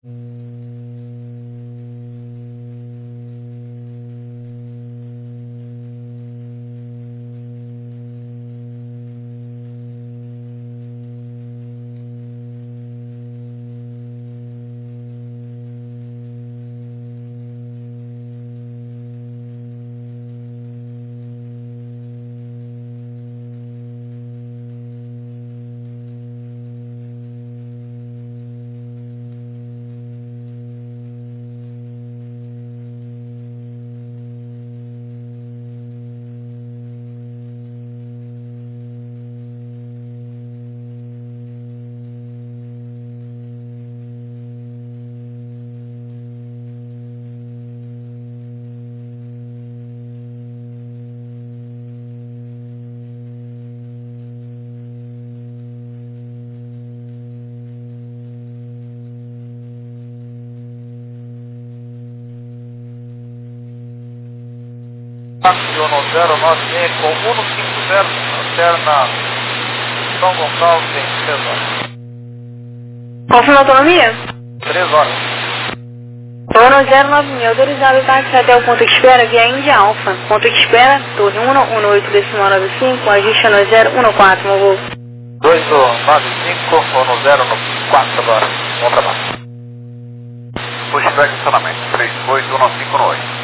Aciono 09 com 150, alterna São Gonçalo, tem 3 horas. Confirma a autonomia? 3 horas. Torno 090, autorizado o táxi até o ponto de espera via Índia Alfa. Ponto de espera, torre 118,95, ajuste no 014, meu voo. 295, no 014 agora. Bom trabalho. Pushback estacionamento, 38195 no 8.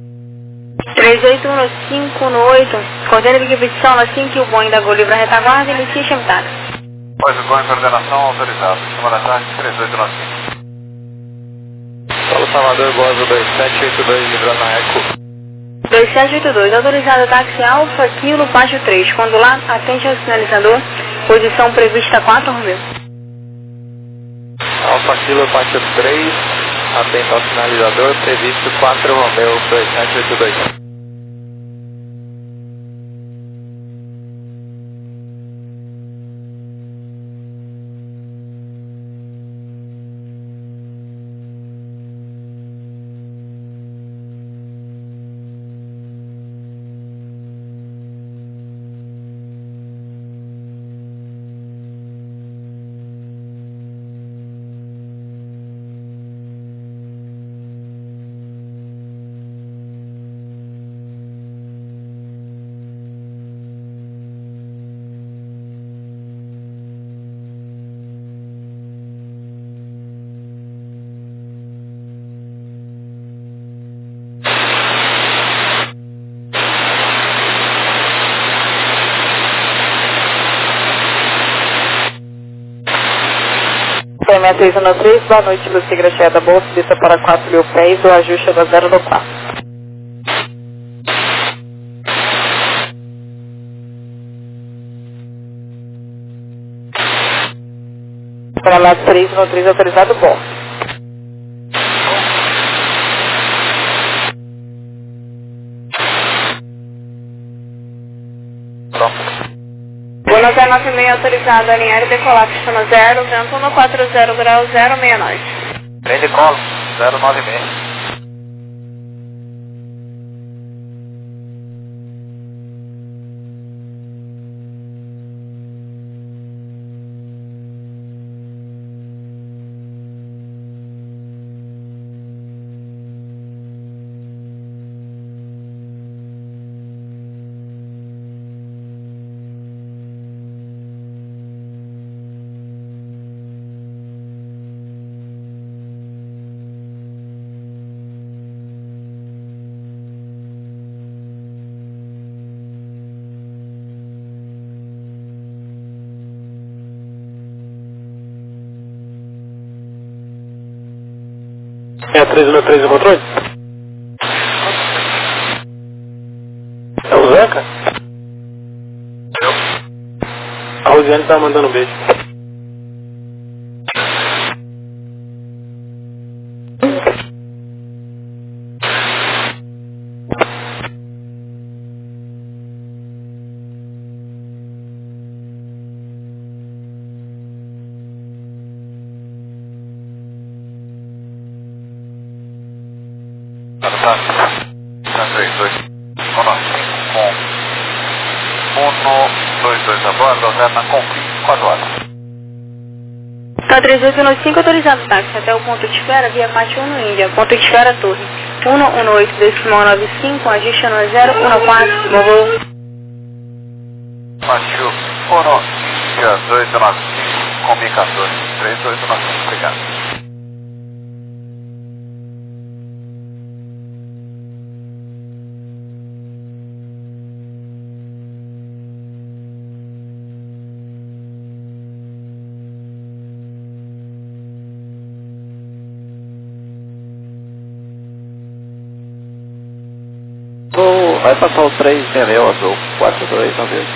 38115 no 8, coordenando a repetição assim que o Boeing da Gol livre a retaguarda e inicia chamadas. Pois o Boeing coordenação autorizado, cima da tarde, 3895. Paulo Salvador, Gozo 2782, livrando a Eco. 2782, autorizado o táxi Alfa, Kilo, Pátio 3, quando lá, atente ao sinalizador, posição prevista 4 Romeu. Alfa Kilo, Pátio 3, atento ao sinalizador, previsto 4 Romeu 2782. CM 313, boa noite, Lucia Graxé da Bolsa, vista para 4.000 pés, o ajuste é do 0 do 4. Para lá 313, autorizado, bom. Buenos Aires 96, autorizado, alinhar e decolar, pistona 0, vento 140 grau 069. Trem de colo, 096. É 313 o controle? É o Zeca? Eu. A Rosiane tá mandando um beijo. Tá 3-2. 1-5 com 1-2-2 a bordo, Zé na config 4 horas. Tá Tá 3815, autorizado o táxi até o ponto de espera, via 41 no Índia, ponto de espera Torre 118,95, ajuste no 014, voo. Machu 1, Índia 295, Combi 14, 3895, obrigado. Vai passar o 3 Nereu Azul 42 na vez.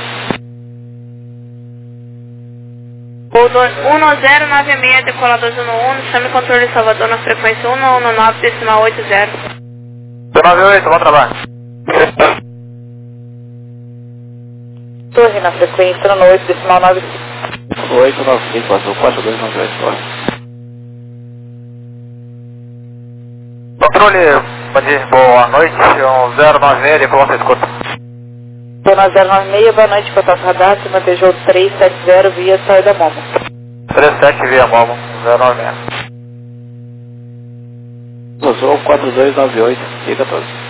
Voo 1096, decolador 11, chame controle de Salvador na frequência 119,80. 98, bom trabalho. Torre na frequência 118,95. 895 Azul 4298. Controle, boa noite, 096, de como você escuta? Dona 096, boa noite, contato radar, se mantejou 370 via saída Momo. 37 via Momo, 096. Azul 4298, liga todos.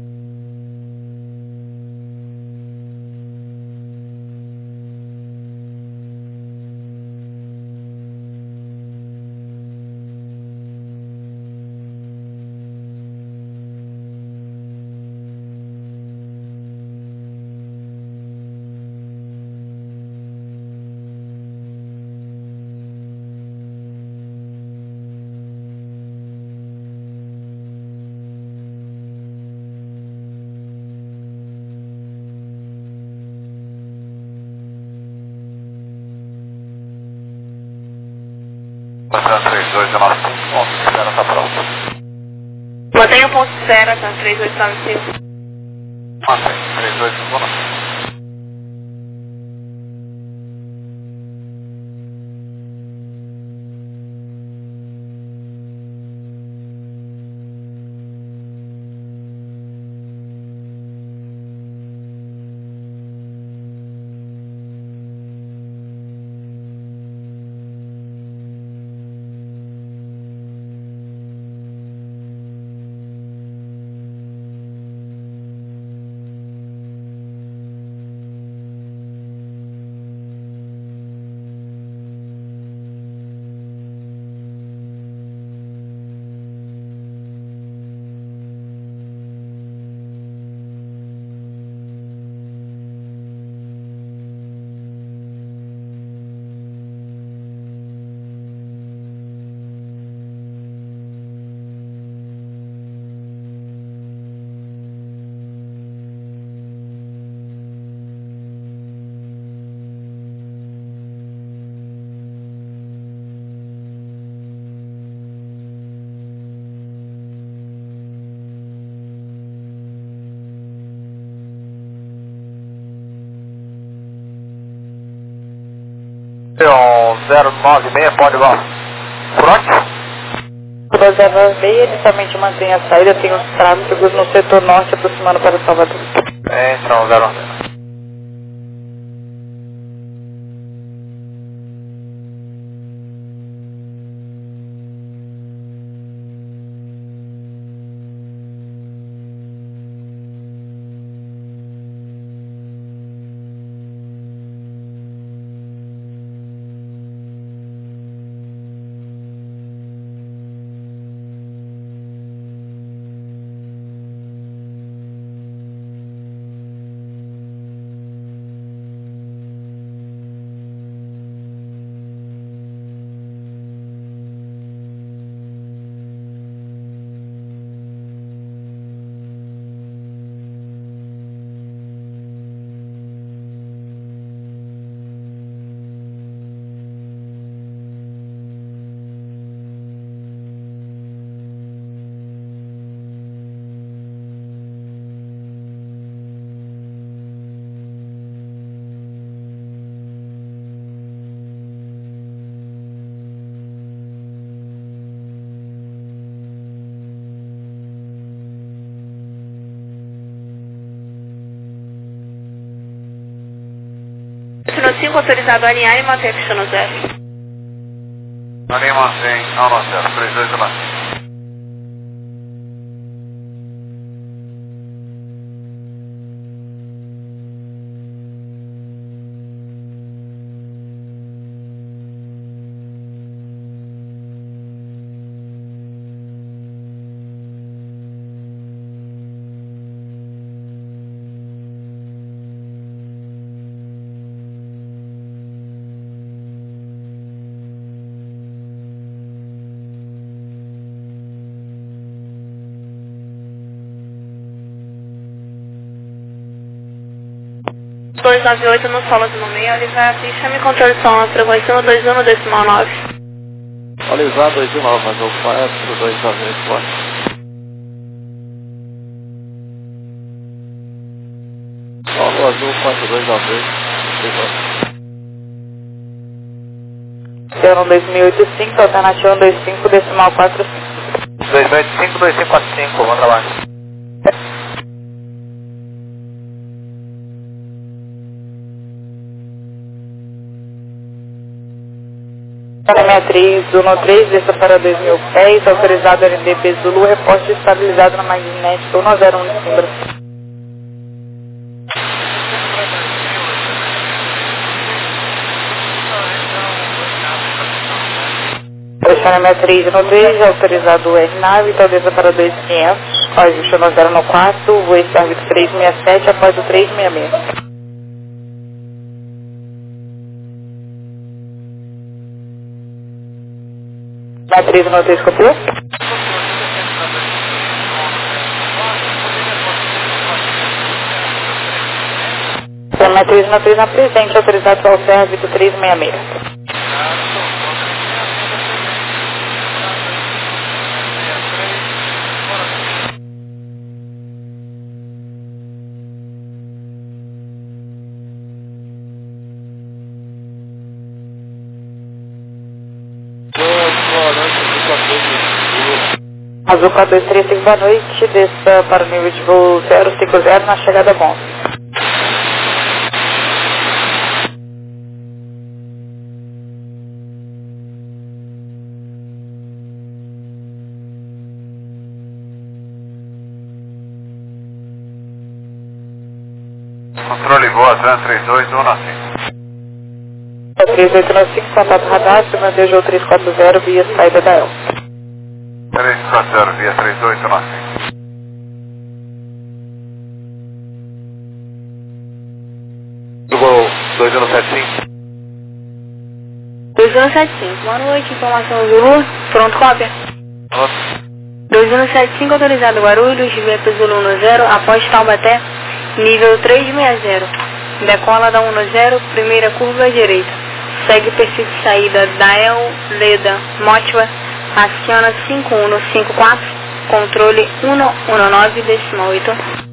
Mantenha 3295, ponto de espera, tá pronto. Mantenha o ponto de espera, tá 3895. Mantém, 3295. Então, 096, pode igual. Front? 096, inicialmente mantém a saída, tem os tráfegos no setor norte aproximando para Salvador. Então, 096. Destino 5, autorizado a alinhar e manter destino 0. Lima 100, 190, 3215. Dois 98 no solo do meio, Olivar, chame controle som, a frequência 121 decimal 9. Olivar 219, mas o 4298, pode. Solo azul 4298, Cero 2085, alternativa 125 decimal 45. 285, 2545, vamos trabalhar. Matriz 13, desça para 2000 pés, autorizado LDP Zulu, reposte estabilizado na magnética 101 de Simbra. Pressione matriz 13, autorizado R-Nave, então desça para 2500, ajuste no 0 no quarto, voo árbitro 367 após o 366. Matriz 13, copiou? Matriz 13 na presente, autorizado para o árbitro 366. Azul 4235, boa noite, desça para o nível de voo 050 na chegada bom. Controle boa, Trans 38195. 3895, contato radar, Mandejo 340, via saída da El. 340, via 3895. Gol 2175. 2175, boa noite, informação Zulu, pronto, cópia. 2175, autorizado Guarulhos, VP Zulu 10, após Taubaté, nível 360. Decola da 10, primeira curva à direita. Segue perfil de saída Dael, Leda, Motiva, aciona 5154, controle 119 decimal 8.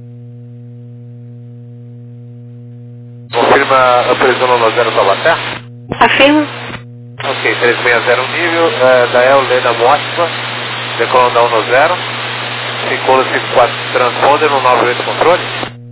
Confirma a previsão no 0 Taubaté? Afirmo. Ok, 360 nível, Dael, Leda, Motiva, decola da 10, 5154 transponder no 98 controle?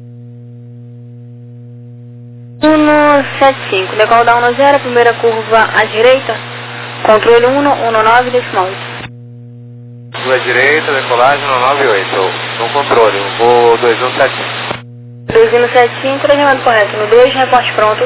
175, decola da 10, primeira curva à direita, controle 119 decimal 8. Sua direita, decolagem no 98, no controle, voo 2175. 2175, trajeto correto no 2, reporte pronto.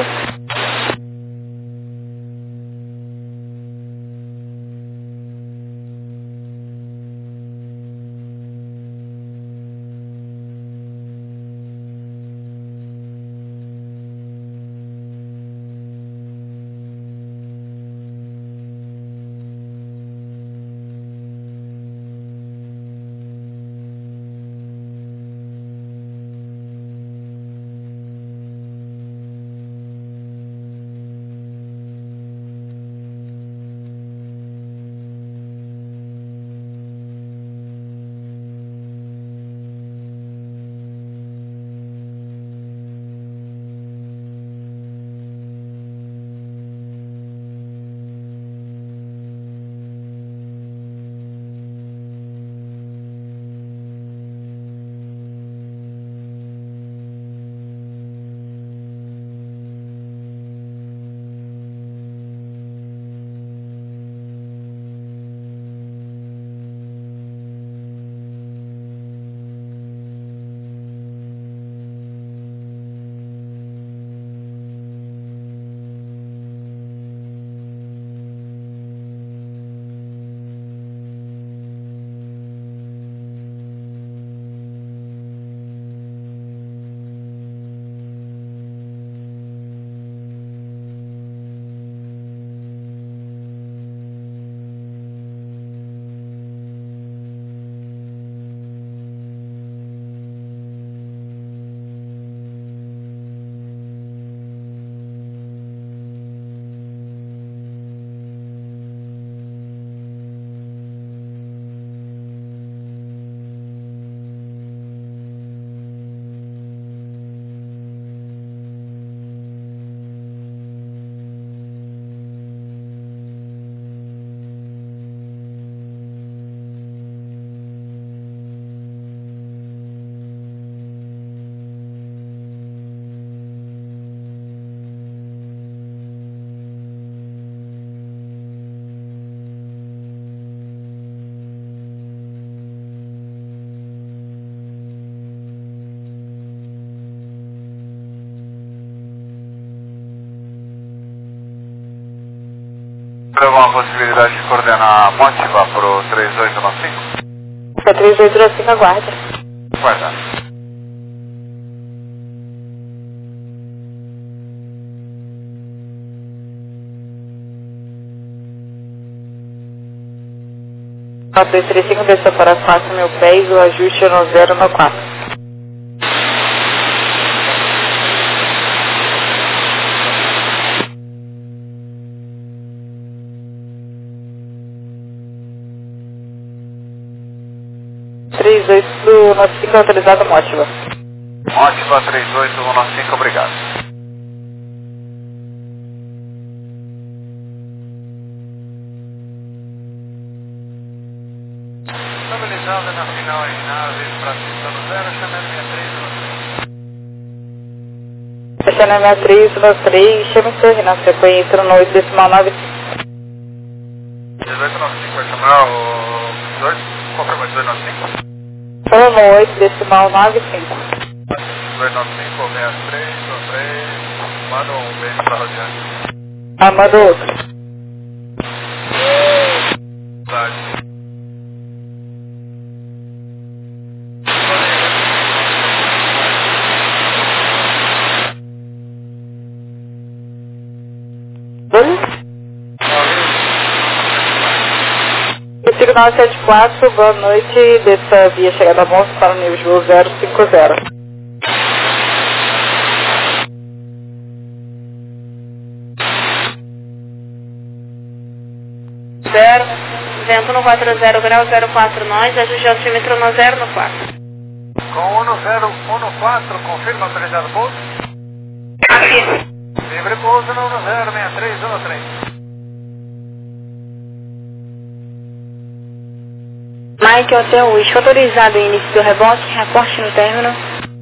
Tem alguma possibilidade de coordenar a Motiva pro 3895? Para 3895 aguarda. Guardar. Para 335 desceu para 4.000 pés, o ajuste é no 0 no 4. Do 95 autorizado Motiva. Motiva 38195, obrigado. Estabilizada na final em nave para pista no 0, chamando 63 Fechando a 63 chama em torre na sequência no 8 decimal 9. 1895 vai chamar o 18, confirma 1895. Falou no 8 decimal 95. 1895, 63, 3, manda um beijo pra Rosiane. Manda outro. Verdade. Sigo 974, boa noite, dessa via chegada a Monte para o nível de voo 050. Zero, vento no 40 grau, 04 nós, ajuste altímetro no 0 no 4. Com 1014, confirma autorizado pouso? Aqui. Livre pouso no 106313. Mike Hotel Whisky, autorizado em início do reboque, reporte no término.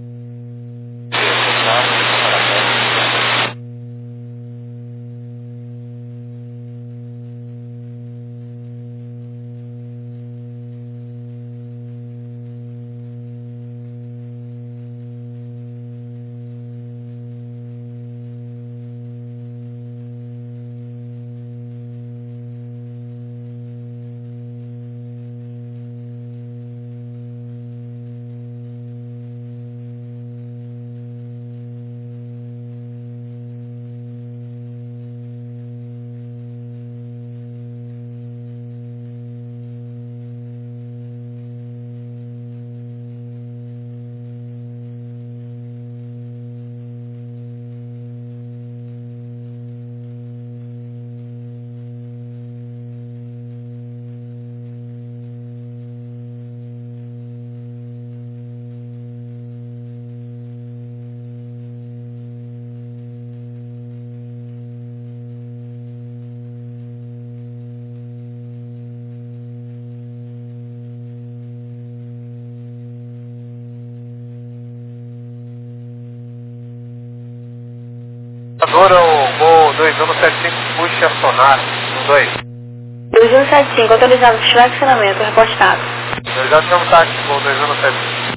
Agora o voo 2175 puxa sonar no 2. 2175, autorizado para estacionamento, repostado. Já temos táxi, voo 2175.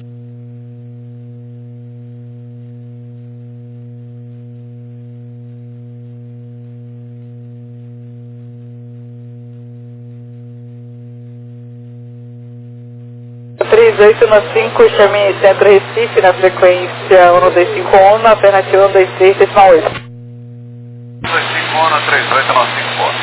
cinco chame Centro Recife na frequência 1251, alternativa 123, decimal 8. 251 na 3895 pontos.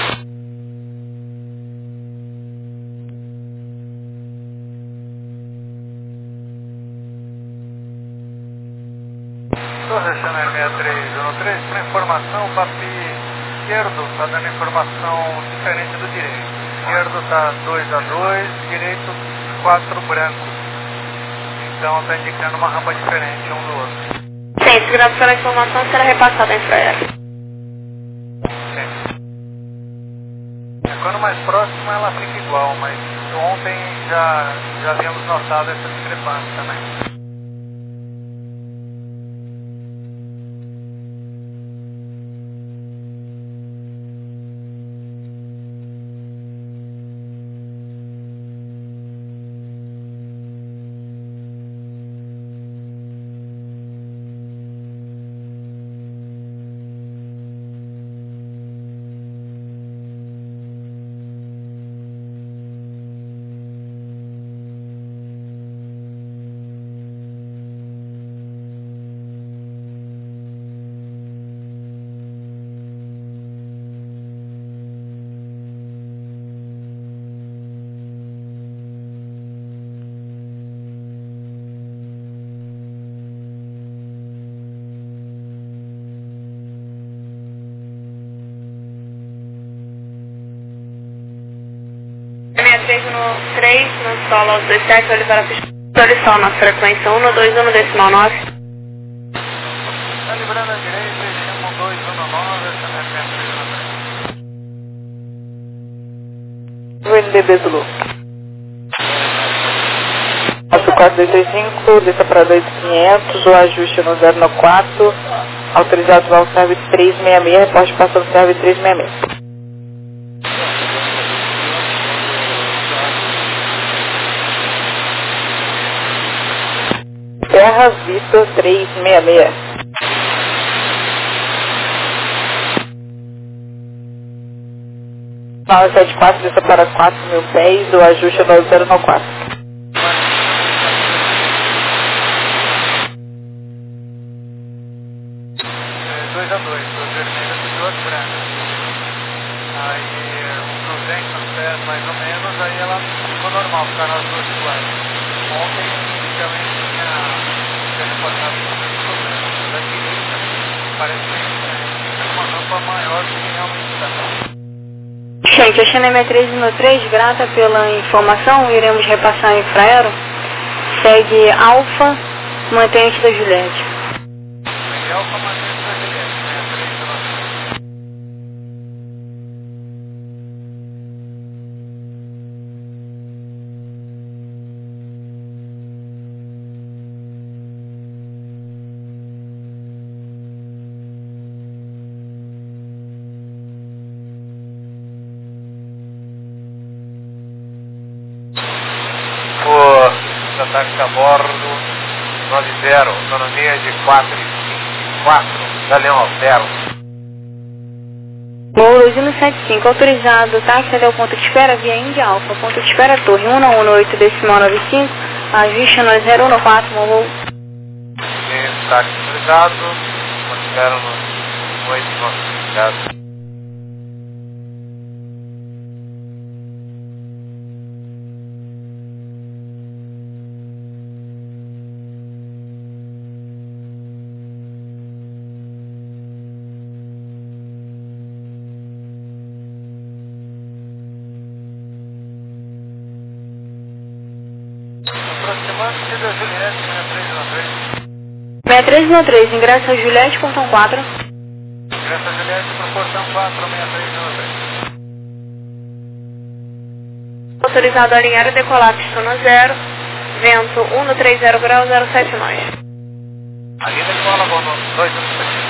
Torre Chanel 6313, para informação, o papi esquerdo está dando informação diferente do direito. Esquerdo está 2-2, direito 4 brancos. Então está indicando uma rampa diferente um do outro. Sim, segurança pela informação será repassada em Infraero. Sim. Quando mais próximo ela fica igual, mas ontem já havíamos notado essa discrepância também. 3 no solo 27, Oliveira Pistolissol na frequência 121 decimal 9. Tá livrando a direita, 1219, essa é a minha NDB Zulu. Nosso 4235, desça para 2500, o ajuste no 094, autorizado ao serve 366, reporte passando serve 366. Terra Vitor 366. Nova 74, desça para 4.000 pés, o ajuste no 094. mais ou menos, aí ela ficou normal, ficaram as duas iguais. Ontem, inicialmente, tinha reportado sobre esse problema. Da direita, parece que é uma rampa maior do que realmente está. Gente, a China M313, grata pela informação, iremos repassar em infraero. Segue Alfa, mantente da Juliette. Segue Alfa, mantente da Juliette, né? 319. Os ataques a bordo 90, autonomia de 4,4, Galeão Altero. Voo 275, autorizado, táxi até o ponto de espera via Índia Alfa, ponto de espera Torre 118 decimal 95, ajuste no 014, voo. Táxi autorizado, ponto de espera no 8, aproximando-se da Juliette, 6393. 6393, ingresso a Juliette, portão 4. Ingresso a Juliette para o portão 4, 6393. Autorizado a alinhar e decolar, pistona 0, vento 130 graus 07 nós. Ali decola, bom, 213.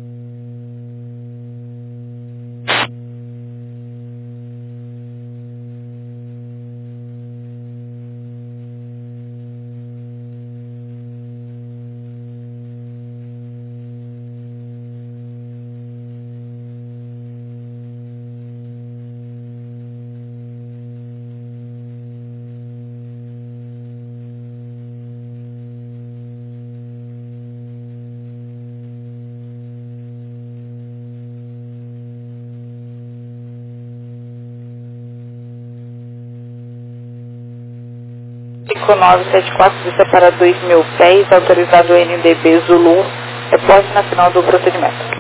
Pico 974, desça para 2.000 pés, autorizado o NDB Zulu, reporte na final do procedimento.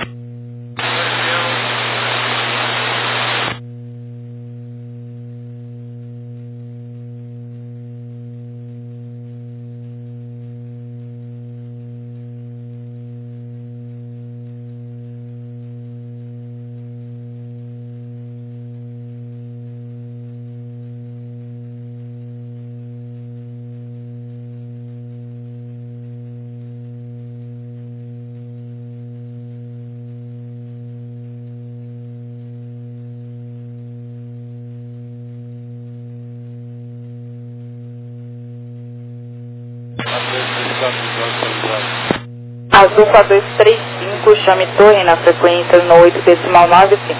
Azul 4235, chame torre na frequência no 8 decimal 95.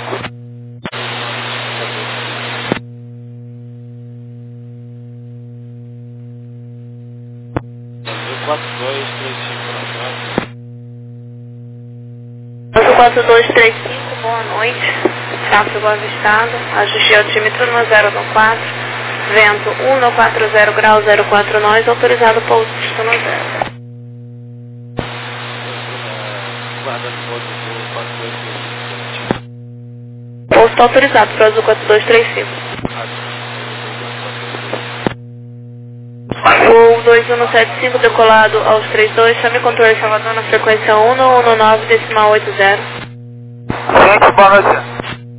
Azul 4235, boa noite. Tráfego avistado, ajuste altímetro no 014, vento 140 graus 04 nós, autorizado pouso pistona 0. Pouso está autorizado para o Azul 4235. Voo 2175 decolado aos 32, chame controle Salvador na frequência 119,80. Gente, boa noite.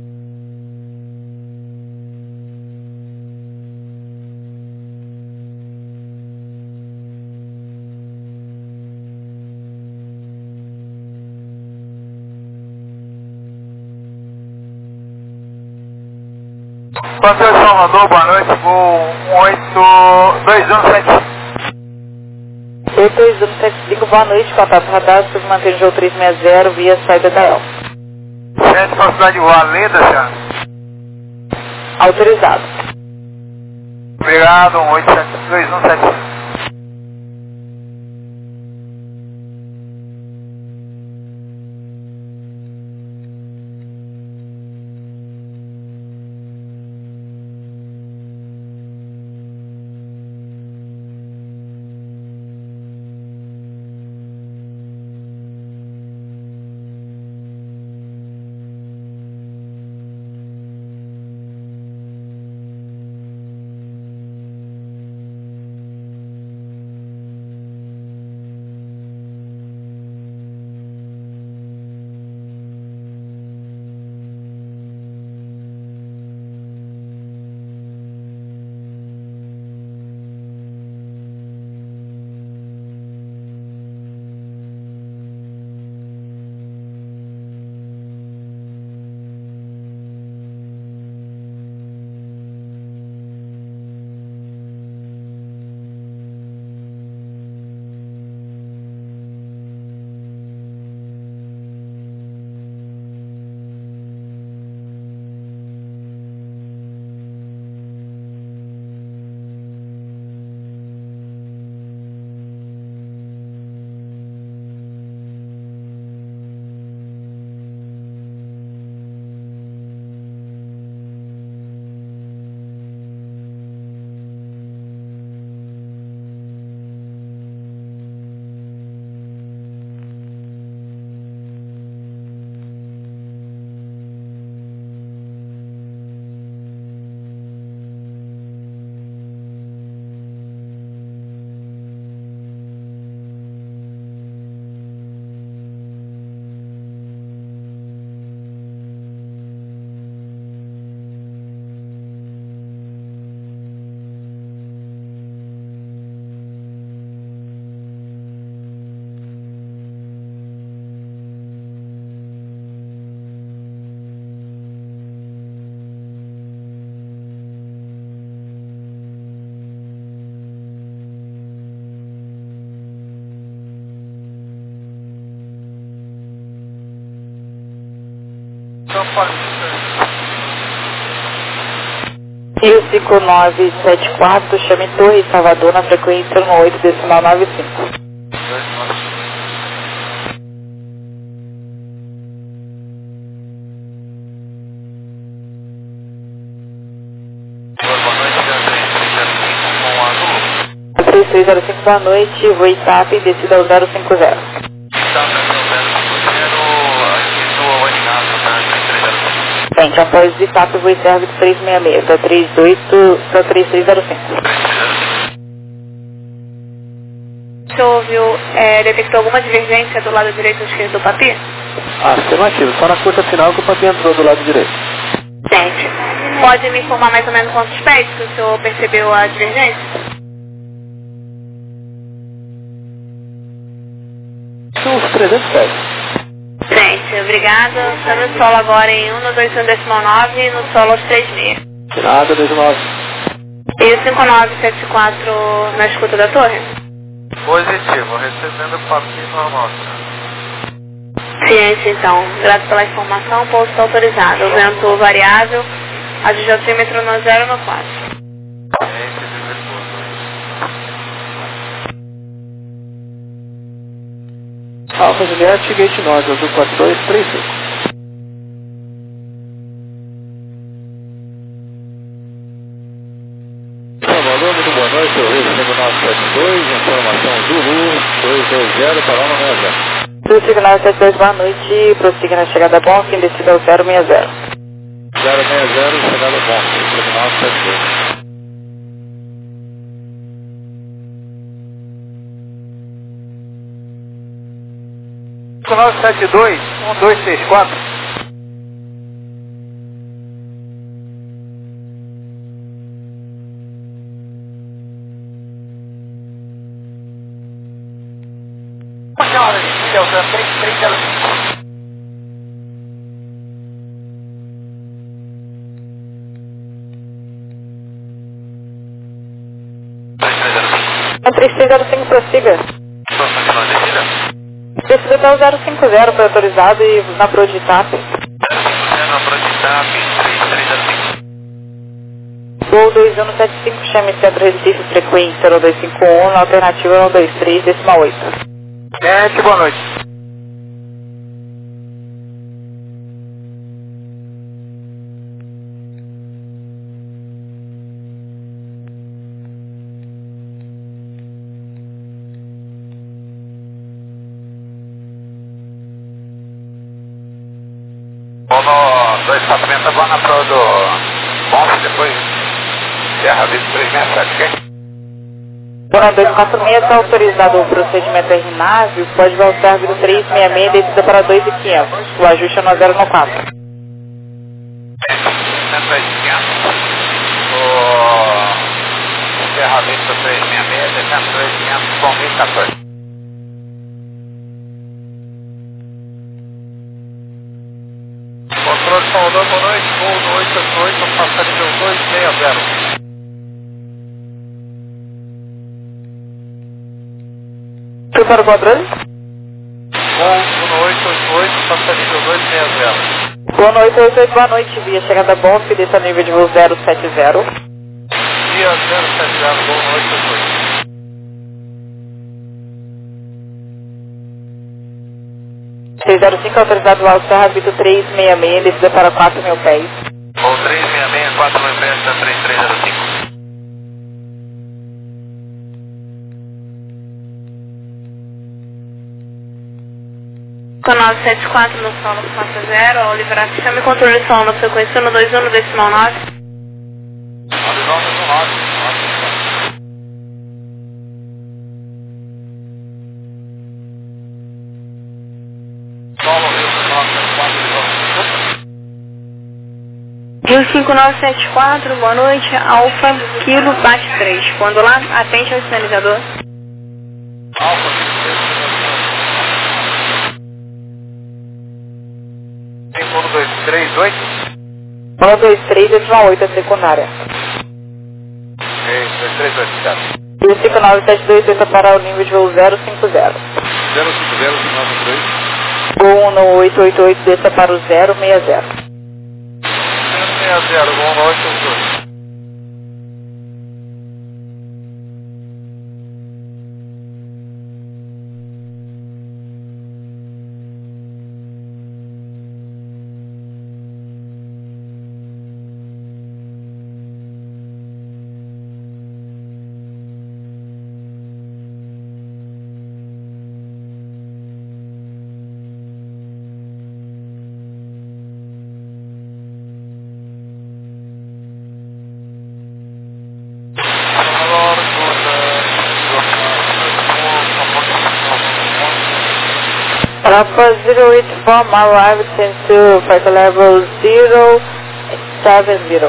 Pastor Salvador, boa noite, voo 18217. 8275, boa noite, contato radar, submantendo o 360 via saída da El. Gente, para a cidade de Valeda, já. Autorizado. Obrigado, 1872175. Rio 5974, chame Torre Salvador na frequência 18,95. Boa noite, 3305, boa noite, voo TAP, descida ao 050. Gente, após o TAP, voo serve 366, para 3305. O senhor ouviu, detectou alguma divergência do lado direito ou esquerdo do papi? Afirmativo, só na curta final que o papi entrou do lado direito. Gente, pode me informar mais ou menos quantos pés que o senhor percebeu a divergência? São uns 300 pés. Gente, obrigada. Chame o solo agora em 121,9 e no solo aos 36. Nada, 29. E 5974 na escuta da torre? Positivo, recebendo papel normal. Ciência, então. Grato pela informação, pouso está autorizado. O vento variável, ajuste o altímetro no 0 e no 4. Alfa Juliette, Gate Norte, azul 4235. Salvador, muito boa noite, eu recebo 972, informação Zulu 220 para 160. Sul Signal 72, boa noite, prossiga na chegada bom, fim descida ao 060. 060, chegada bom, recebo 972. 972 1264. É 3305, prossiga. Descida até o 050, foi autorizado e na Proditap. Na Proditap 3305. Gol 2175, chame Centro Recife, frequência 0251, na alternativa 123, decimal 8. Boa noite. No 240 agora na prova do Bonf, depois Serra Vista 367, ok? Boa 246, está autorizado o procedimento RNAV, o código ao serve do 366, descida para 2.500. O ajuste é no 094. 100 o Serra Vista 366, descendo 2.500 com 1014. Controle Salvador, boa noite, voo no 888, passageiro 260. Fui para o controle? Voo no 888, passageiro 260. Boa noite, 88, boa noite, via chegada Bonf, desça nível de voo 070. Dia 070, voo no 888. 605, autorizado o alto Serra Vito 366, descida para 4.000 pés. Voo 366, 4.000 pés, 3305. Canal 74 no som no Passa Zero, ao liberar chame controle som na frequência 121 decimal 9. Rio 5974, boa noite, Alfa Kilo bate 3. Quando lá, atende ao sinalizador. Alfa 5123, 8. 123, decimal 8, a secundária. 238, certo. E o 5972, desça para o nível de voo 050. 050, 593. Gol no 888, desça para o 060. 060, voo no 888. Alpha 084, arrived into flight level 070.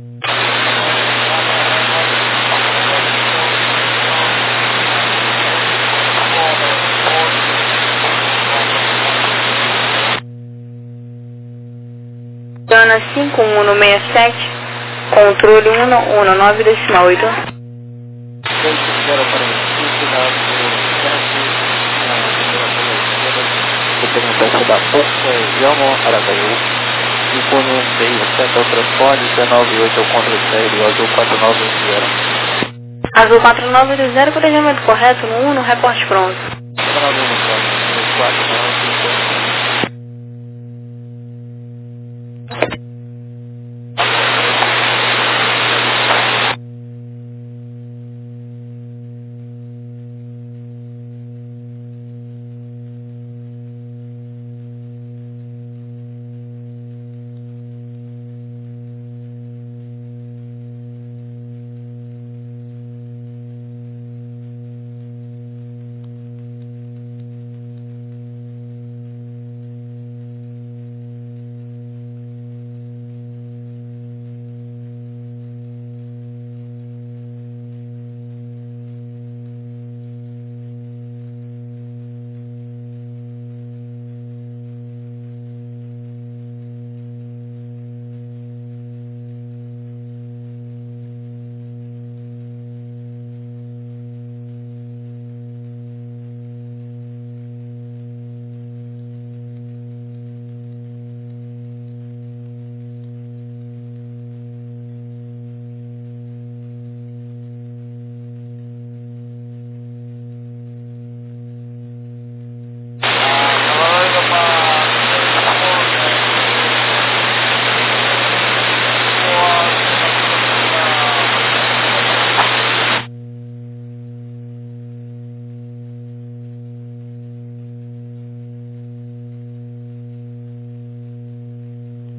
Dana 5167, controle 119 decimal 8. 250 para o Sul, na representante da Força Yamo Aracaju. Ícone 67 ao transpone, 198 ao contra-sério, azul 4920. Azul 4920, planejamento correto no 1, reporte pronto. 4920,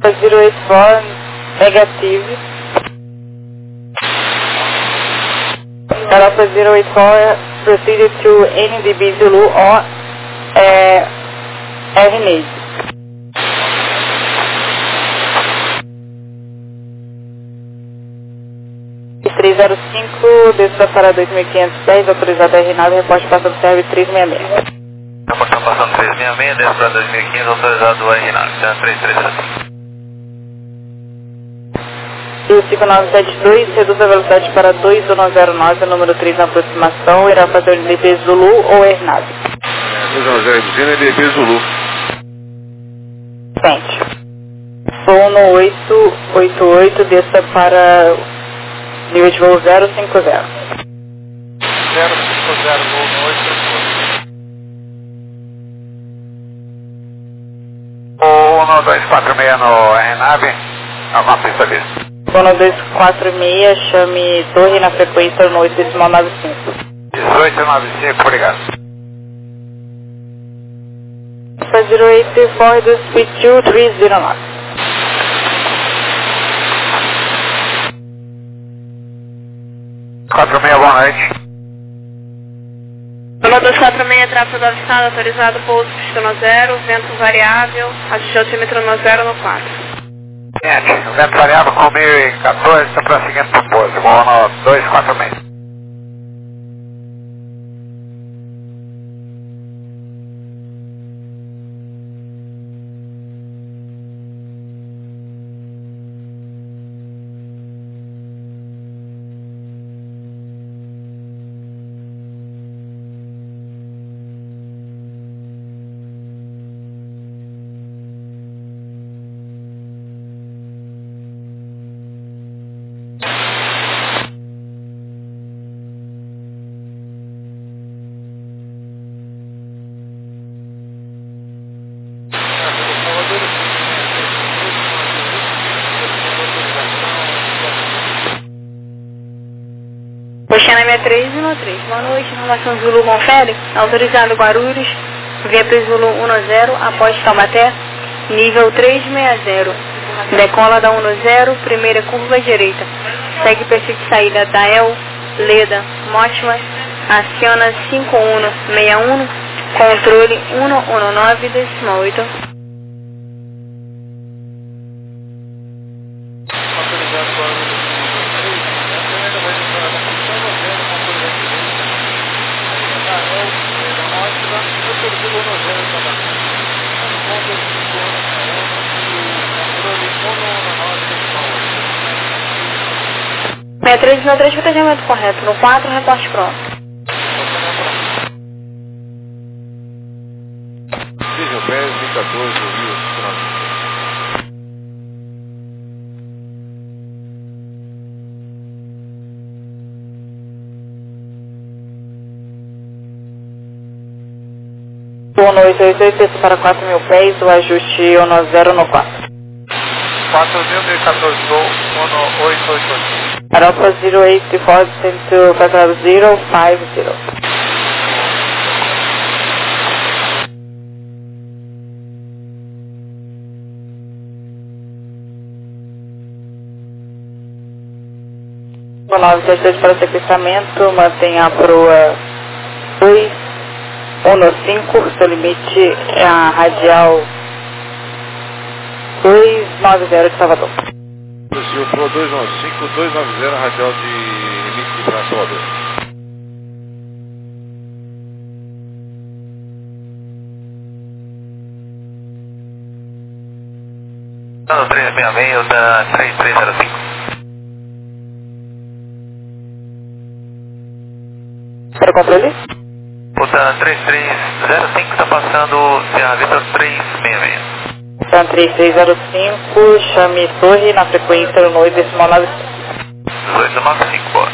084 negative. Europa 084 proceeded to NDB Zulu or RNAs. X 305, desça para 2510, autorizado a RNAV, reporte passando serve 366. Reporte passando 366, desça para 2515, autorizado a RNAV, 3305. E o 5972 reduz a velocidade para 2109, número 3 na aproximação, irá fazer o NDB Zulu ou RNAV? 2109 reduzindo NDB Zulu. Sente. Sono 888, desça para nível de voo 050. 050, voo no 888. 1246 no RNAV, alguma pista ali. Sono 246, chame torre na frequência no 895. 1895, obrigado. 084 do speed 2309. Boa noite. Sono 246, tráfego avistado, autorizado, pouso pistona 0, vento variável, ajuste altímetro no 0 no 4. Gente, o vento variável com 1014, está prosseguindo para o pouso, vou no 246. Oceana 6313, boa noite, informação Zulu confere, autorizado Guarulhos, vento Zulu 10, após Taubaté, nível 360, decola da 10, primeira curva direita, segue perfil de saída Dael, Leda, Motima, aciona 5161, controle 119,8. É 393, protegimento correto. No 4, reporte pronto. Diesel Pérez, 14, Rio, Sono 888, desça para 4.000 pés, o ajuste 10 no 4. 4.014, voo no 888. Europa 084, centro 4050. O 972 para sequestramento, mantenha a proa 215, seu limite é a radial 290 de Salvador. Brasil Pro 215, 290, radial de limite para Salvador. Ano 366, da 3305. Para o controle? O da 3305 está passando Serra Vitor 366. São 3305, chame torre na frequência no 895. 1895, boa.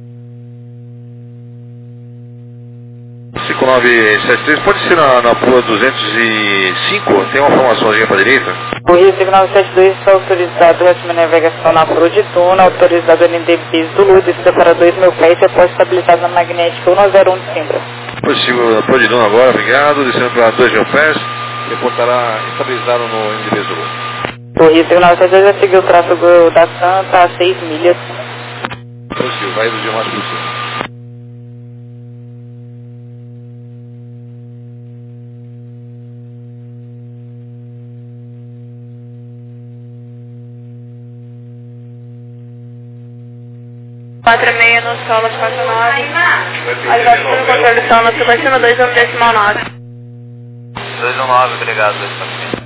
5973, pode ser na Pula 205? Tem uma formaçãozinha para a direita? O Rio 5972 está autorizado a navegação na Pro de Tuna, autorizado NDB Zulu, descida para 2.000 pés, repórte estabilizado na magnética 101 de Simbra. Possível Pro de Tuna agora, obrigado, descendo para 2.000 pés, reportará estabilizado no NDB Zulu. Rio Sigo 972 vai seguir o tráfego da Santa a 6 milhas. Positivo, vai reduzir o mais possível. Quatro e meia no solo 49. Ativado no controle solo no frequência no 2,9. 219, obrigado, 219.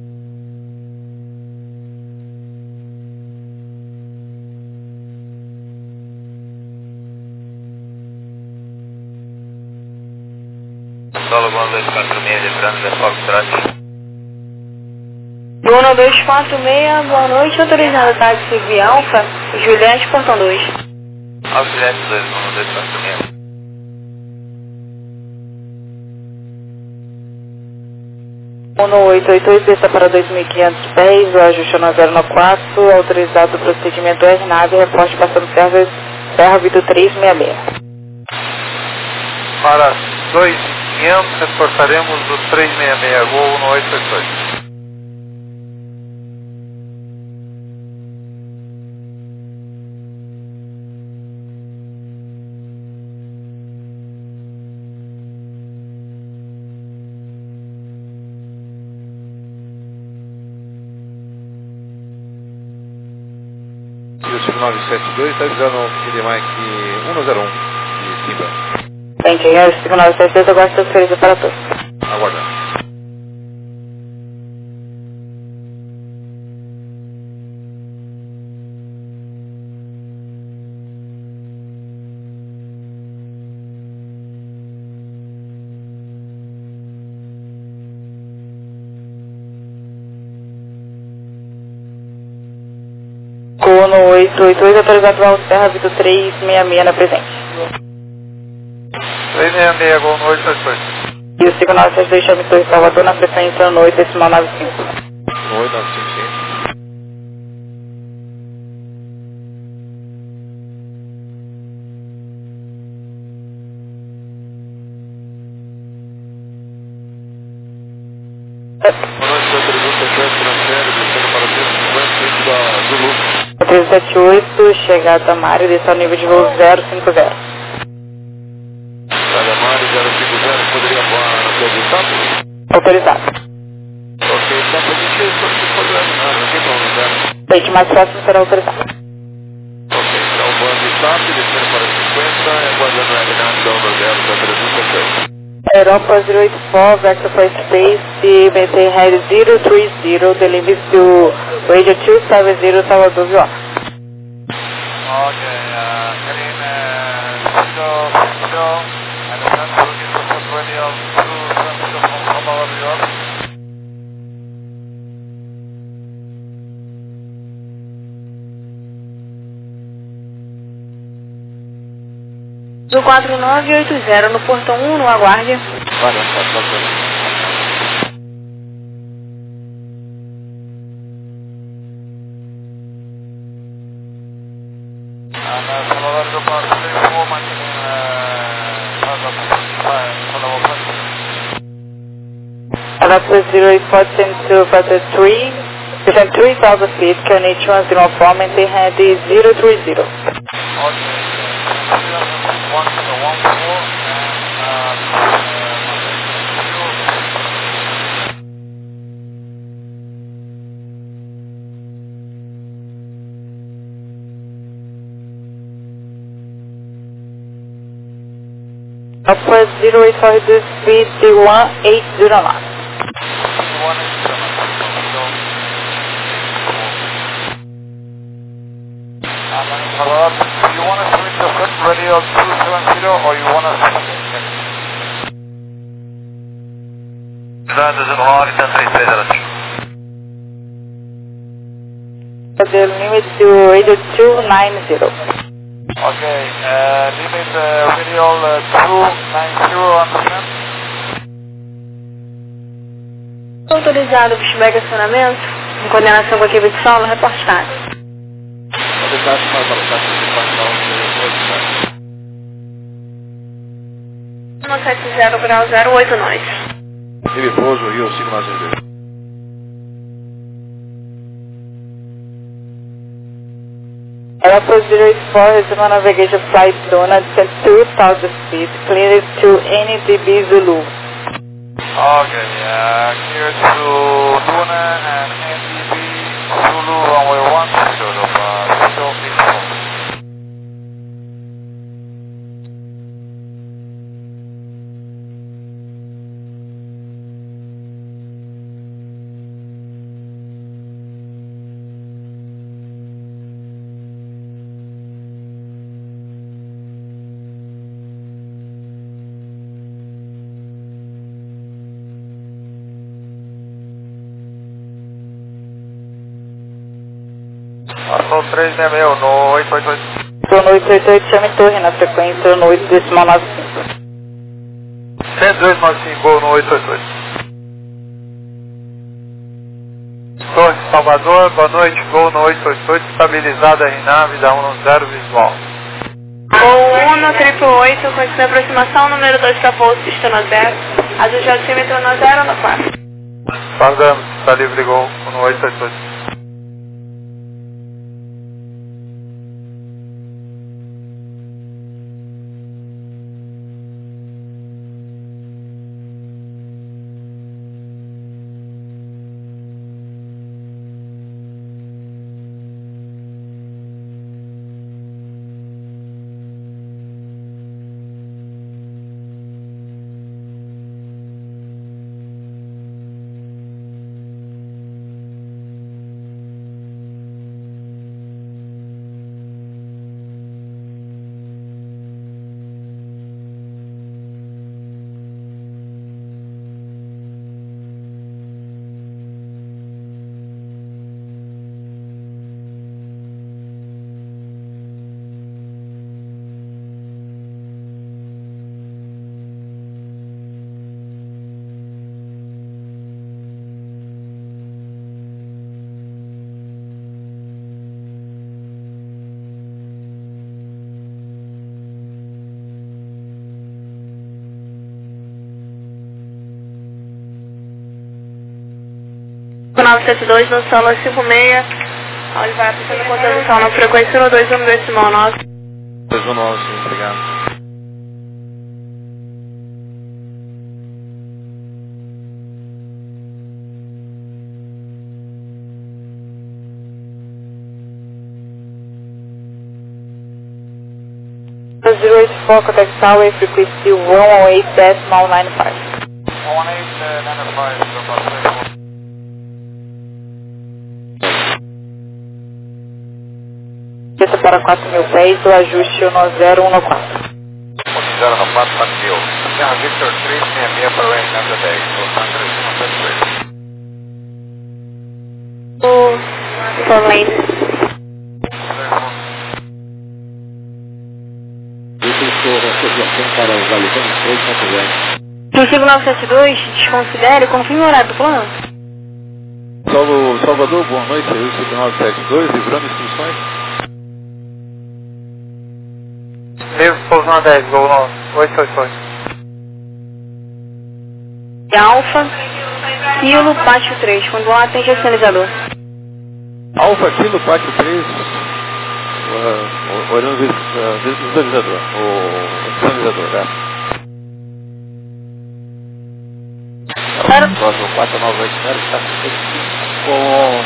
Solo Gol 246, lembrando da Foxtrot. Bruno 246, boa noite, autorizado táxi via Alfa, Juliette, portão 2. Auxiliante 2, Bruno 246. Uno 888, pista para 2.500 pés, o ajuste no 094, autorizado o procedimento R-Nave, reporte passando Serra Vitor 366. Para 2.500, reportaremos o 366, Gol 1888. Rio Sigo 972, está visando o Mike 101 de Simba. Bem, quem é o Sigo 972, agora estou feliz para todos. Aguardando. Uno 888, autorizado ao Serra Vitor 366 na presente. 366, Gol 1888. E o Sigo 972, chame Torre Salvador na frequência no 8,95. 8955. Boa noite, seu 377, transfere, descendo para o 350, da Zulu. 378, chegada a Mário, desce ao nível de voo 050. Cada Mário 050, poderia voar na sua distância? Autorizado. Ok, está positivo, só que problema, não tem problema, né? Leite mais próximo será autorizado. Ok, então voando de SAP, descendo para 50, aguardando a RNAV da onda 0 para 376. Europa 084, vector for space, maintain head 030, the limit to radio 270, Salvador, Vila. Okay, getting 050, and then looking to put radio 270 from Salvador, Vila. Do 4980 no portão 1, no aguarde. Valeu, tá, Salvador, do 434, maintaining Europa 084, send to Factor 3, descend 3,000 feet, QNH 104, maintain head 030. Okay. 114 Upper 084 reduce speed to 180 knots. Salvador, do you want us to reach the first radio 270 or you want us to... Dados 19, 3305. The limit to radio 290. Okay, limit radio 290, understand? Autorizado o pushback acionamento, em coordenação com a equipe de solo, reportado. Obrigado, mais uma taxa de passar o 170 grau 08 nós. Ele pouso, Rio Sigo 972. Airport 084, resume navigation flight Luna, descent 2000 feet, clearance to NDB Zulu. Okay, clear to Luna and NDB Zulu runway 10, show is full. Passou 366 no 888. Estou no 888, chame torre na frequência no 8.95. 10295, gol no 888. Torre Salvador, boa noite, gol no 888, estabilizada em nave da 110 visual. Gol 188, continua a aproximação, número 2 para pouso, pista no 0, azul de altímetro no 0 no 4. Aguardamos, está livre, gol no 888. O 972 no solo 56, onde vai apertando a contenção na frequência 121 decimal 9. 219, sim, obrigado. The 084, contact Tower, frequency 118.95. 1895, Desça para 4.000 pés, o ajuste no 0114. 10 no 4, 4.000. Terra Victor 366 para o RNAV 10, Los Angeles 173. For lane. Associação para os Alicanos 3.0. Princípio 972, desconsidere, confirme o horário do plano. Salvador, boa noite, serviço 972, livrando instruções. livre, pouso na 10, gol no 888. Alfa, Kilo, Pátio 3, quando lá atende o sinalizador. Alfa, Kilo, Pátio 3, olhando o visualizador, o sinalizador, né? Claro. O 4980 está com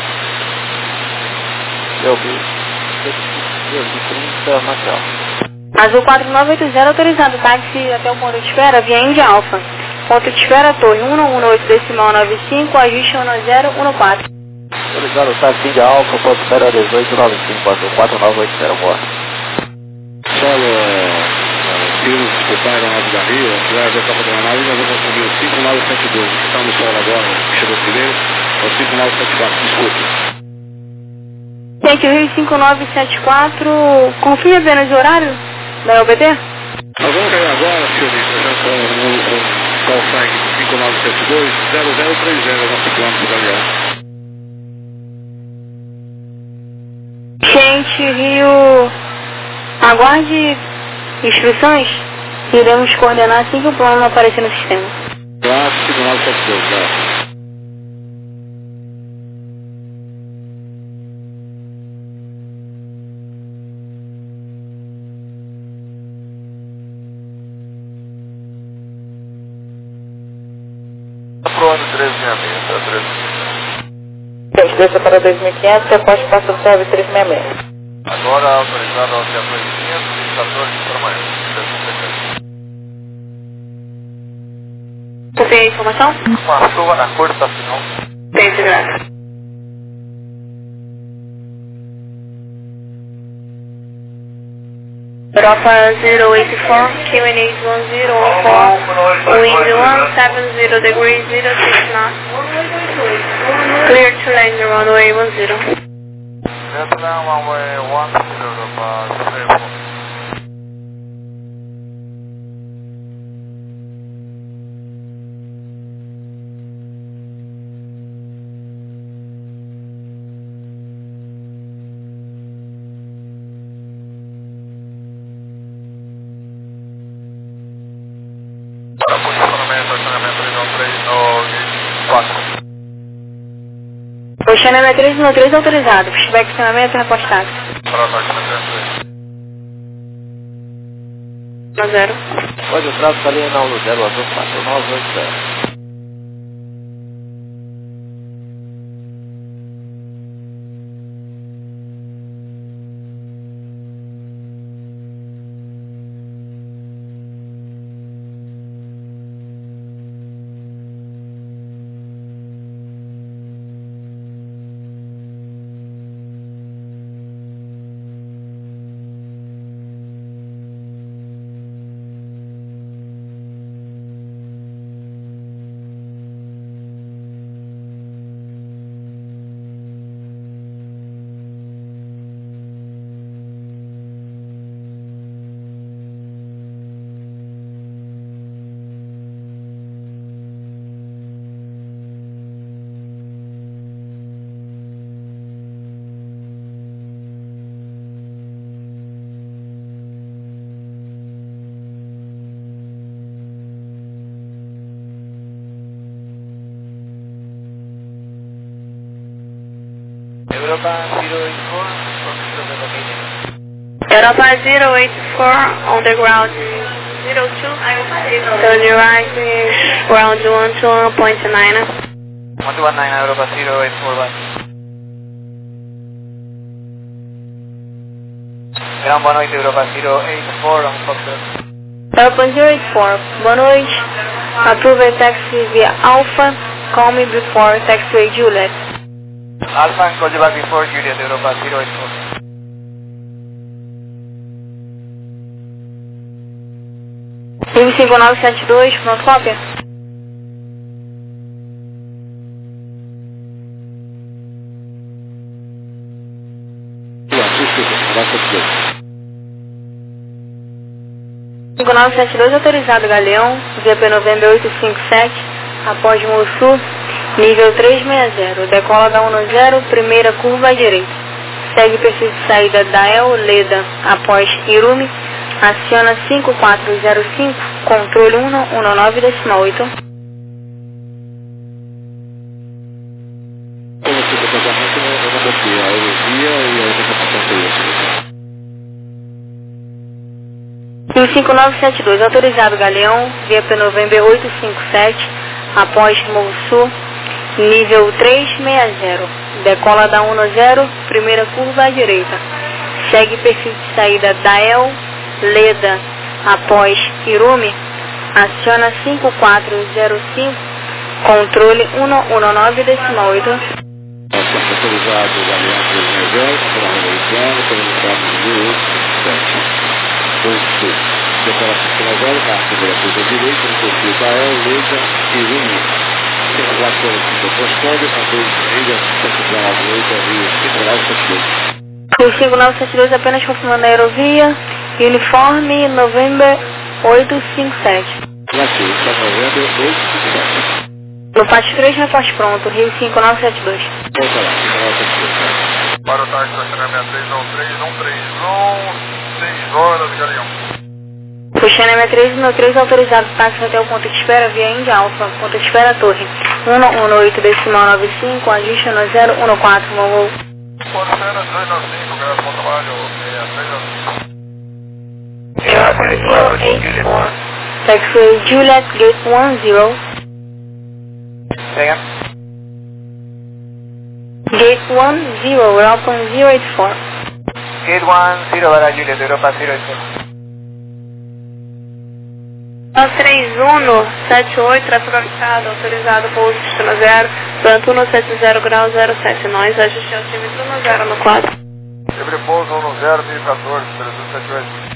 de 30 material. Azul 4980 autorizado, táxi até o ponto de espera, via Índia Alfa. Ponto de espera, torre 118 decimal 95, ajuste 1014. Autorizado, táxi Índia Alfa, ponto de espera 1895, azul 4980, boa. Solo, Pino, desculpar, aeronave da Rio, auxiliar da capa da nave, nós vamos assumir o 5972, que está no solo agora, chegou primeiro, é o 5974, desculpe. Gente, Rio 5974, confirme apenas o horário da LBT? Nós vamos cair agora, senhorita, já com o call sign 5972, 0030, nosso plano de galeão. Gente, Rio, aguarde instruções, iremos coordenar assim que o plano aparecer no sistema. Claro, 5972, tá. Bando 366, tá 366. Desça para 2500, reposte passando serviço 366. Agora autorizado ao dia 2500, 14 para amanhã. 367. Você tem a informação? Uma chuva na cor da final. Tem segurança. Europa 084, QNH 1014, wind 170 degrees 06 knots, clear to land the runway 10. Vietnam, runway 10, Europa 04. Para posicionamento, estacionamento 313 no gate 4. Posicionamento 313 autorizado, pushback estacionamento repostado. Para norte, 10. Pode o tráfego ali na 10 azul 4980. Europa 084, control the location. Europa 084 on the ground 02, turn your right ground 121.9. 119 Europa 0841. Ground 180 Europa 084 on Foxtrot. Europa 084, boa noite. Approve taxi via Alpha, call me before taxiway Juliet. Alpha and call you back before Juliet Europa 084. Rio 5972, pronto, cópia? Desculpa, 5972 autorizado, Galeão, VP 90857, após Mossul, nível 360, decola da 10, primeira curva à direita. Segue perfil de saída da El Leda, após Irumi, aciona 5405, controle 119.8. Como se o casamento eu não botei a aerovia e a outra captação foi isso. Rio 5972, autorizado, Galeão, VP November 857, após Mossul, nível 360, decola da 10, primeira curva à direita. Segue perfil de saída da El Leda, após Irumi, aciona 5405, controle 119.8. Autorizado o Galeão 360, para a Revolução, pelo estado de 1857. Sul. Decola 590, carta pela curva direita, no perfil da El Leda e Irumi. 5445 transponder, a 2 ilha, 5998, Rio 5972. Rio 5972, apenas confirmando a aerovia, uniforme November 857. Brasil, está November 857. No PAT 3, reporte pronto, Rio 5972. Volta lá, 5972. Para o táxi, estacionamento 313, 6 horas, Galeão. Puxando 313 autorizado, táxi até o ponto de espera via Índia Alfa, ponto de espera Torre. 118.95, ajuste no 014, voo. Pode ser 295, graças ao trabalho, 084, taxi Juliet Gate 10. Say again. Gate 10, Europa 084. Gate 10, para Juliet, Europa 084. 3178, tráfego avançado, autorizado pouso destino 0, planta 170 grau 07, nós, ajuste altímetro 10 no 4. Livre pouso 10, 1014, 378.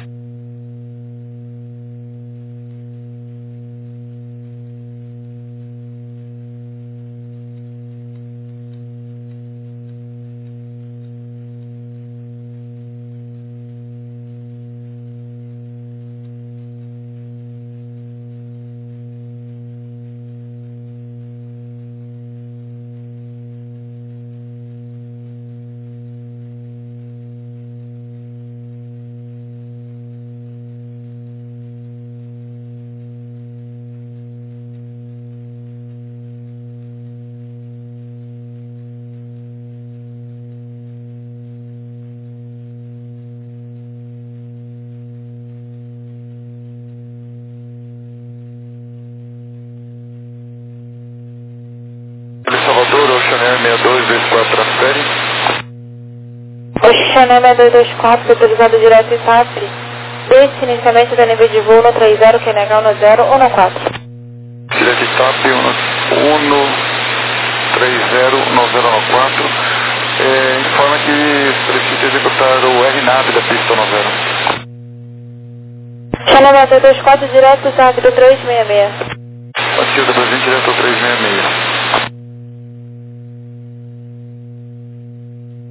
Salvador, Oceaner 6224, transfere. Oceaner 6224, autorizado direto e TAP. Desce inicialmente da nível de voo no 30, que é negar no 0 ou no 4. Direto e TAP 13090 informa que solicita executar o RNAV da pista 90. Oceaner 6224, direto TAP do 366. Matilda 220, direto ao 366.